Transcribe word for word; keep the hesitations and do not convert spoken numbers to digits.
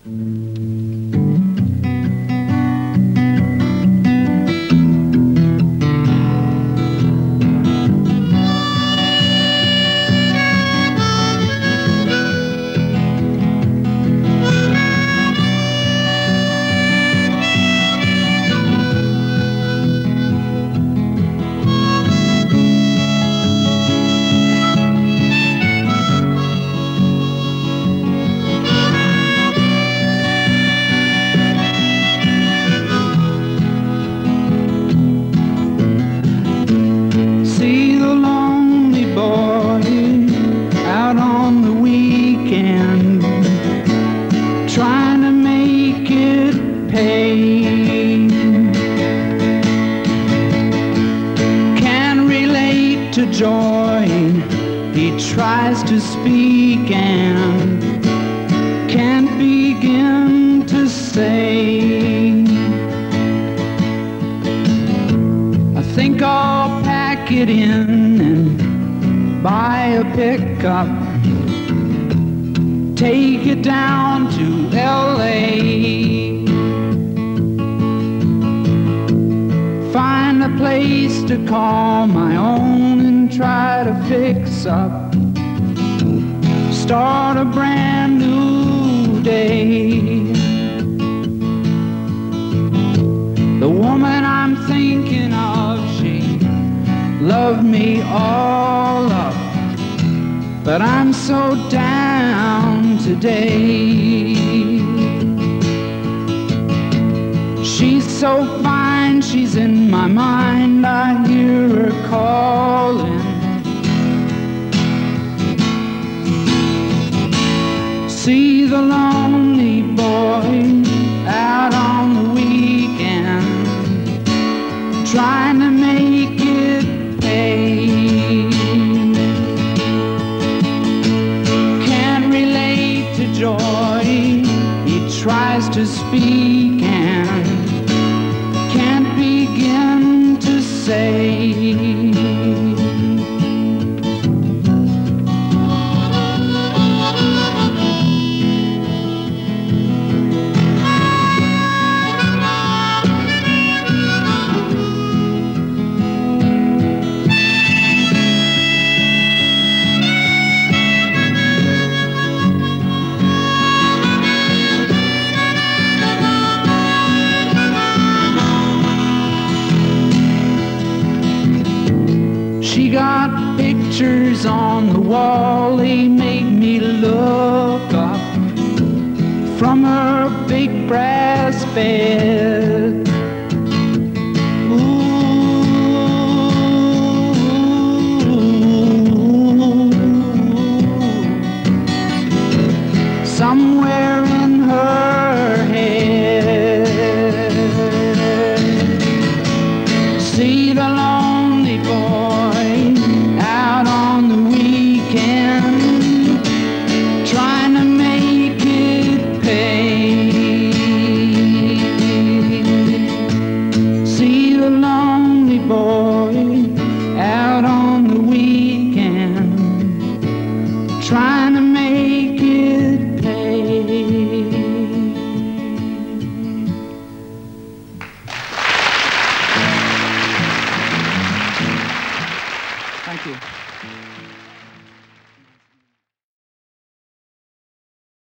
Joy, he tries to speak and can't begin to say. I think I'll pack it in and buy a pickup, take it down to L A, find a place to call my own and try to fix up, start a brand new day. The woman I'm thinking of, she loved me all up, but I'm so down today. She's so fine, she's in my mind, I hear her calling. See the lonely boy out on the weekend, trying to make it pay. Can't relate to joy, he tries to speak and can't begin to say. She got pictures on the wall, they made me look up from her big brass bed. Ooh. Somewhere